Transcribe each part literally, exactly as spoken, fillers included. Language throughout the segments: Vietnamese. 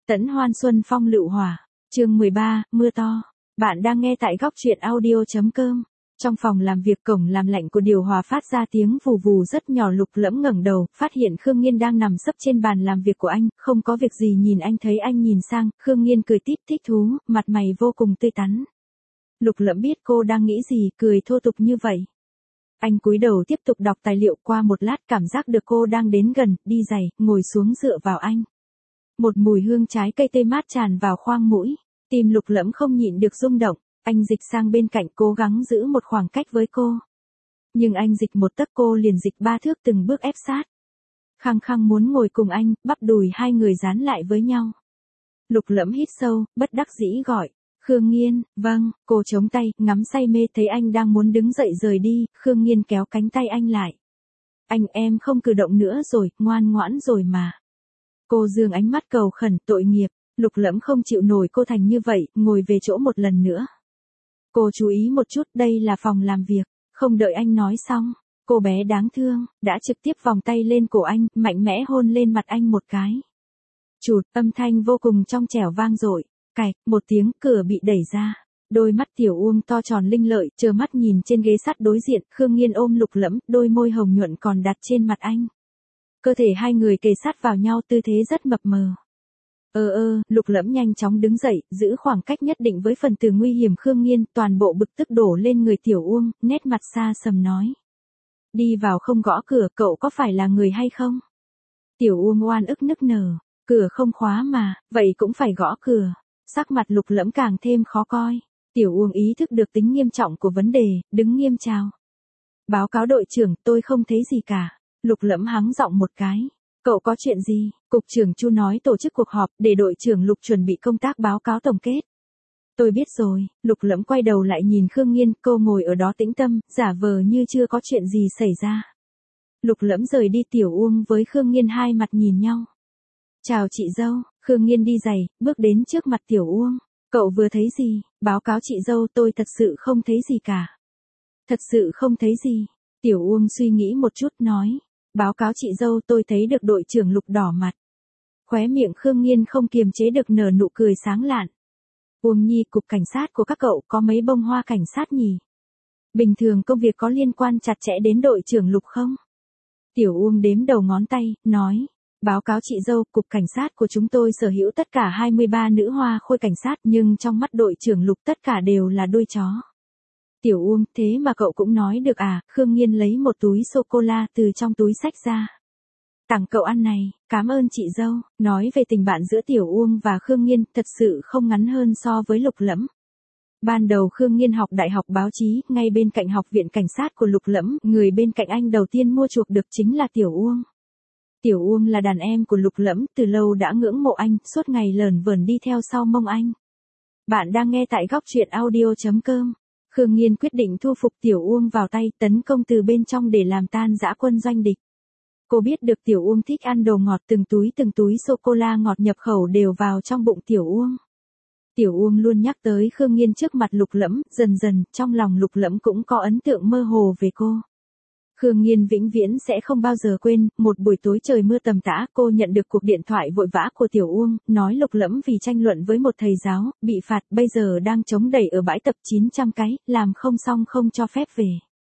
Tẫn hoan xuân phong lựu hỏa. Chương mười ba, mưa to. Bạn đang nghe tại góc truyện audio chấm com. Trong phòng làm việc, cổng làm lạnh của điều hòa phát ra tiếng vù vù rất nhỏ. Lục Lẫm ngẩng đầu, phát hiện Khương Nghiên đang nằm sấp trên bàn làm việc của anh, không có việc gì nhìn anh. Thấy anh nhìn sang, Khương Nghiên cười tít thích thú, mặt mày vô cùng tươi tắn. Lục Lẫm biết cô đang nghĩ gì, cười thô tục như vậy. Anh cúi đầu tiếp tục đọc tài liệu. Qua một lát cảm giác được cô đang đến gần, đi giày, ngồi xuống dựa vào anh. Một mùi hương trái cây tươi mát tràn vào khoang mũi, tim Lục Lẫm không nhịn được rung động. Anh dịch sang bên cạnh, cố gắng giữ một khoảng cách với cô. Nhưng anh dịch một tấc, cô liền dịch ba thước, từng bước ép sát. Khăng khăng muốn ngồi cùng anh, bắp đùi hai người dán lại với nhau. Lục Lẫm hít sâu, bất đắc dĩ gọi, Khương Nghiên. Vâng. Cô chống tay, ngắm say mê. Thấy anh đang muốn đứng dậy rời đi, Khương Nghiên kéo cánh tay anh lại. Anh, em không cử động nữa rồi, ngoan ngoãn rồi mà. Cô dương ánh mắt cầu khẩn, tội nghiệp. Lục Lẫm không chịu nổi cô thành như vậy, ngồi về chỗ một lần nữa. Cô chú ý một chút, đây là phòng làm việc. Không đợi anh nói xong, cô bé đáng thương, đã trực tiếp vòng tay lên cổ anh, mạnh mẽ hôn lên mặt anh một cái. Chụt, âm thanh vô cùng trong trẻo vang dội. Cạch, một tiếng, cửa bị đẩy ra. Đôi mắt Tiểu Uông to tròn linh lợi, trơ mắt nhìn trên ghế sắt đối diện. Khương Nghiên ôm Lục Lẫm, đôi môi hồng nhuận còn đặt trên mặt anh. Cơ thể hai người kề sát vào nhau, tư thế rất mập mờ. Ơ ơ, Lục Lẫm nhanh chóng đứng dậy, giữ khoảng cách nhất định với phần tử nguy hiểm Khương Nghiên. Toàn bộ bực tức đổ lên người Tiểu Uông, nét mặt xa sầm nói. Đi vào không gõ cửa, cậu có phải là người hay không? Tiểu Uông oan ức nức nở, cửa không khóa mà, vậy cũng phải gõ cửa. Sắc mặt Lục Lẫm càng thêm khó coi. Tiểu Uông ý thức được tính nghiêm trọng của vấn đề, đứng nghiêm chào. Báo cáo đội trưởng, tôi không thấy gì cả. Lục Lẫm hắng giọng một cái. Cậu có chuyện gì? Cục trưởng Chu nói tổ chức cuộc họp, để đội trưởng Lục chuẩn bị công tác báo cáo tổng kết. Tôi biết rồi. Lục Lẫm quay đầu lại nhìn Khương Nghiên, cô ngồi ở đó tĩnh tâm, giả vờ như chưa có chuyện gì xảy ra. Lục Lẫm rời đi. Tiểu Uông với Khương Nghiên hai mặt nhìn nhau. Chào chị dâu. Khương Nghiên đi giày, bước đến trước mặt Tiểu Uông. Cậu vừa thấy gì? Báo cáo chị dâu, tôi thật sự không thấy gì cả. Thật sự không thấy gì. Tiểu Uông suy nghĩ một chút nói. Báo cáo chị dâu, tôi thấy được đội trưởng Lục đỏ mặt. Khóe miệng Khương Nghiên không kiềm chế được nở nụ cười sáng lạn. Uông nhi, cục cảnh sát của các cậu có mấy bông hoa cảnh sát nhỉ? Bình thường công việc có liên quan chặt chẽ đến đội trưởng Lục không? Tiểu Uông đếm đầu ngón tay, nói. Báo cáo chị dâu, cục cảnh sát của chúng tôi sở hữu tất cả hai mươi ba nữ hoa khôi cảnh sát, nhưng trong mắt đội trưởng Lục tất cả đều là đuôi chó. Tiểu Uông, thế mà cậu cũng nói được à? Khương Nghiên lấy một túi sô-cô-la từ trong túi xách ra. Tặng cậu ăn này, cảm ơn chị dâu. Nói về tình bạn giữa Tiểu Uông và Khương Nghiên, thật sự không ngắn hơn so với Lục Lẫm. Ban đầu Khương Nghiên học đại học báo chí, ngay bên cạnh học viện cảnh sát của Lục Lẫm, người bên cạnh anh đầu tiên mua chuộc được chính là Tiểu Uông. Tiểu Uông là đàn em của Lục Lẫm, từ lâu đã ngưỡng mộ anh, suốt ngày lờn vờn đi theo sau mông anh. Bạn đang nghe tại góc truyện audio chấm com. Khương Nghiên quyết định thu phục Tiểu Uông vào tay, tấn công từ bên trong để làm tan rã quân doanh địch. Cô biết được Tiểu Uông thích ăn đồ ngọt, từng túi từng túi sô-cô-la ngọt nhập khẩu đều vào trong bụng Tiểu Uông. Tiểu Uông luôn nhắc tới Khương Nghiên trước mặt Lục Lẫm, dần dần, trong lòng Lục Lẫm cũng có ấn tượng mơ hồ về cô. Khương Nghiên vĩnh viễn sẽ không bao giờ quên, một buổi tối trời mưa tầm tã, cô nhận được cuộc điện thoại vội vã của Tiểu Uông, nói Lục Lẫm vì tranh luận với một thầy giáo, bị phạt, bây giờ đang chống đẩy ở bãi tập chín trăm cái, làm không xong không cho phép về.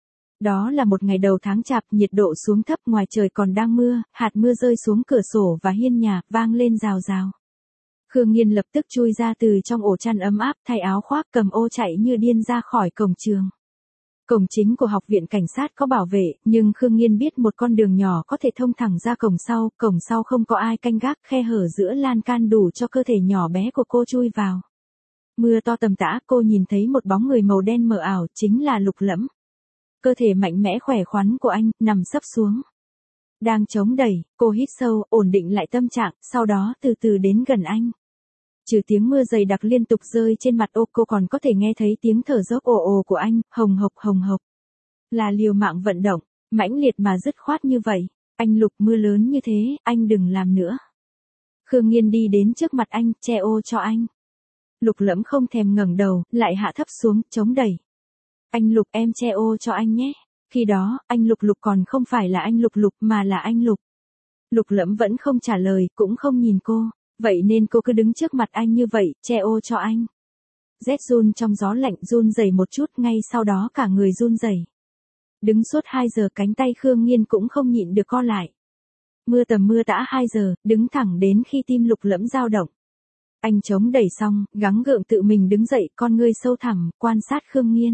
Đó là một ngày đầu tháng chạp, nhiệt độ xuống thấp, ngoài trời còn đang mưa, hạt mưa rơi xuống cửa sổ và hiên nhà, vang lên rào rào. Khương Nghiên lập tức chui ra từ trong ổ chăn ấm áp, thay áo khoác, cầm ô chạy như điên ra khỏi cổng trường. Cổng chính của học viện cảnh sát có bảo vệ, nhưng Khương Nghiên biết một con đường nhỏ có thể thông thẳng ra cổng sau, cổng sau không có ai canh gác, khe hở giữa lan can đủ cho cơ thể nhỏ bé của cô chui vào. Mưa to tầm tã, cô nhìn thấy một bóng người màu đen mờ ảo, chính là Lục Lẫm. Cơ thể mạnh mẽ khỏe khoắn của anh, nằm sấp xuống. Đang chống đẩy, cô hít sâu, ổn định lại tâm trạng, sau đó từ từ đến gần anh. Trừ tiếng mưa dày đặc liên tục rơi trên mặt ô, cô còn có thể nghe thấy tiếng thở dốc ồ ồ của anh, hồng hộc hồng hộc. Là liều mạng vận động, mãnh liệt mà dứt khoát như vậy. Anh Lục, mưa lớn như thế, anh đừng làm nữa. Khương Nghiên đi đến trước mặt anh, che ô cho anh. Lục Lẫm không thèm ngẩng đầu, lại hạ thấp xuống, chống đẩy. Anh Lục, em che ô cho anh nhé. Khi đó, anh Lục Lục còn không phải là anh Lục Lục mà là anh Lục. Lục Lẫm vẫn không trả lời, cũng không nhìn cô. Vậy nên cô cứ đứng trước mặt anh như vậy, che ô cho anh. Rét run trong gió lạnh, run rẩy một chút, ngay sau đó cả người run rẩy. Đứng suốt hai giờ, cánh tay Khương Nghiên cũng không nhịn được co lại. Mưa tầm mưa tã hai giờ, đứng thẳng đến khi tim Lục Lẫm dao động. Anh chống đẩy xong, gắng gượng tự mình đứng dậy, con ngươi sâu thẳm, quan sát Khương Nghiên.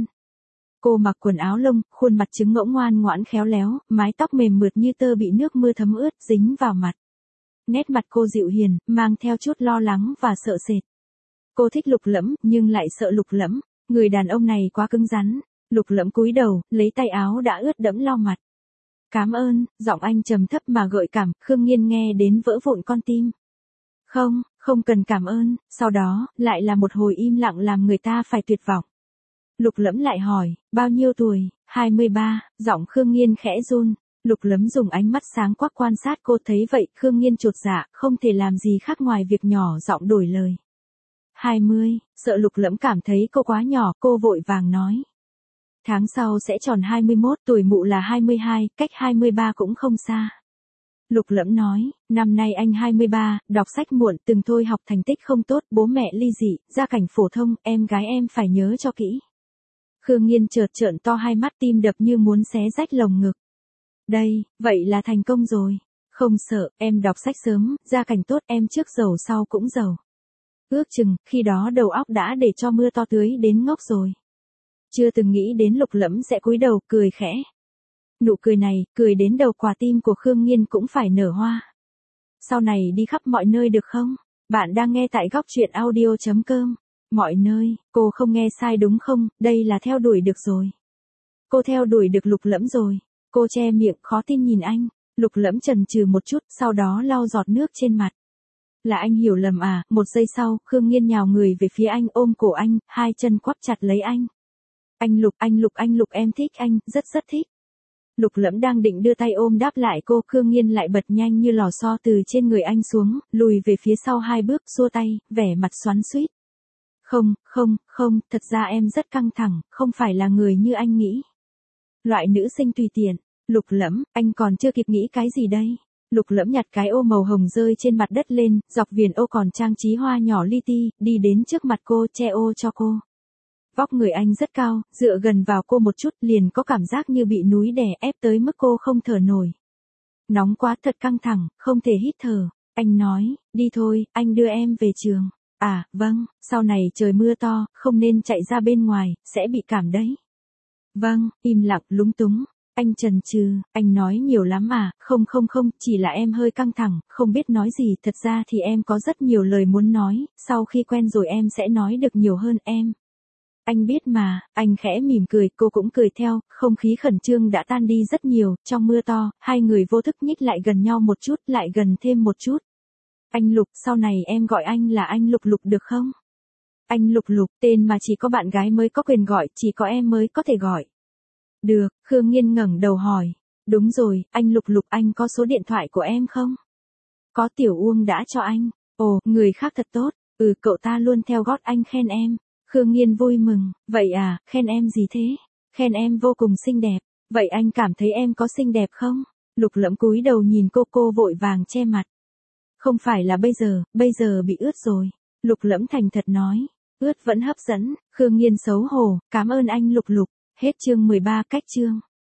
Cô mặc quần áo lông, khuôn mặt trứng ngỗng ngoan ngoãn khéo léo, mái tóc mềm mượt như tơ bị nước mưa thấm ướt, dính vào mặt. Nét mặt cô dịu hiền, mang theo chút lo lắng và sợ sệt. Cô thích Lục Lẫm, nhưng lại sợ Lục Lẫm, người đàn ông này quá cứng rắn. Lục Lẫm cúi đầu, lấy tay áo đã ướt đẫm lau mặt. Cảm ơn, giọng anh trầm thấp mà gợi cảm, Khương Nghiên nghe đến vỡ vụn con tim. Không, không cần cảm ơn, sau đó, lại là một hồi im lặng làm người ta phải tuyệt vọng. Lục Lẫm lại hỏi, bao nhiêu tuổi? hai mươi ba, giọng Khương Nghiên khẽ run. Lục Lẫm dùng ánh mắt sáng quắc quan sát cô, thấy vậy, Khương Nghiên chột dạ, không thể làm gì khác ngoài việc nhỏ giọng đổi lời. hai mươi, sợ Lục Lẫm cảm thấy cô quá nhỏ, cô vội vàng nói. Tháng sau sẽ tròn hai mươi mốt, tuổi mụ là hai mươi hai, cách hai mươi ba cũng không xa. Lục Lẫm nói, năm nay anh hai mươi ba, đọc sách muộn, từng thôi học thành tích không tốt, bố mẹ ly dị, gia cảnh phổ thông, em gái em phải nhớ cho kỹ. Khương Nghiên chợt trợn to hai mắt, tim đập như muốn xé rách lồng ngực. Đây, vậy là thành công rồi. Không sợ, em đọc sách sớm, gia cảnh tốt, em trước giàu sau cũng giàu. Ước chừng, khi đó đầu óc đã để cho mưa to tưới đến ngốc rồi. Chưa từng nghĩ đến Lục Lẫm sẽ cúi đầu, cười khẽ. Nụ cười này, cười đến đầu quả tim của Khương Nghiên cũng phải nở hoa. Sau này đi khắp mọi nơi được không? Bạn đang nghe tại góc truyện audio chấm com. Mọi nơi, cô không nghe sai đúng không? Đây là theo đuổi được rồi. Cô theo đuổi được Lục Lẫm rồi. Cô che miệng, khó tin nhìn anh. Lục Lẫm chần chừ một chút, sau đó lau giọt nước trên mặt. Là anh hiểu lầm à? Một giây sau, Khương Nghiên nhào người về phía anh, ôm cổ anh, hai chân quắp chặt lấy anh. Anh Lục, anh Lục, anh Lục, em thích anh, rất rất thích. Lục Lẫm đang định đưa tay ôm đáp lại cô, Khương Nghiên lại bật nhanh như lò xo từ trên người anh xuống, lùi về phía sau hai bước, xua tay, vẻ mặt xoắn xuýt. Không, không, không, thật ra em rất căng thẳng, không phải là người như anh nghĩ. Loại nữ sinh tùy tiện. Lục Lẫm, anh còn chưa kịp nghĩ cái gì đây? Lục Lẫm nhặt cái ô màu hồng rơi trên mặt đất lên, dọc viền ô còn trang trí hoa nhỏ li ti, đi đến trước mặt cô, che ô cho cô. Vóc người anh rất cao, dựa gần vào cô một chút liền có cảm giác như bị núi đè ép tới mức cô không thở nổi. Nóng quá, thật căng thẳng, không thể hít thở. Anh nói, đi thôi, anh đưa em về trường. À, vâng, sau này trời mưa to, không nên chạy ra bên ngoài, sẽ bị cảm đấy. Vâng, im lặng, lúng túng. Anh chần chừ, anh nói nhiều lắm à? Không không không, chỉ là em hơi căng thẳng, không biết nói gì, thật ra thì em có rất nhiều lời muốn nói, sau khi quen rồi em sẽ nói được nhiều hơn em. Anh biết mà, anh khẽ mỉm cười, cô cũng cười theo, không khí khẩn trương đã tan đi rất nhiều, trong mưa to, hai người vô thức nhích lại gần nhau một chút, lại gần thêm một chút. Anh Lục, sau này em gọi anh là anh Lục Lục được không? Anh Lục Lục, tên mà chỉ có bạn gái mới có quyền gọi, chỉ có em mới có thể gọi. Được, Khương Nghiên ngẩng đầu hỏi. Đúng rồi, anh Lục Lục, anh có số điện thoại của em không? Có, Tiểu Uông đã cho anh. Ồ, người khác thật tốt. Ừ, cậu ta luôn theo gót anh, khen em. Khương Nghiên vui mừng. Vậy à, khen em gì thế? Khen em vô cùng xinh đẹp. Vậy anh cảm thấy em có xinh đẹp không? Lục Lẫm cúi đầu nhìn cô, cô vội vàng che mặt. Không phải là bây giờ, bây giờ bị ướt rồi. Lục Lẫm thành thật nói. Ướt vẫn hấp dẫn. Khương Nghiên xấu hổ, cảm ơn anh Lục Lục. Hết chương mười ba, cách chương.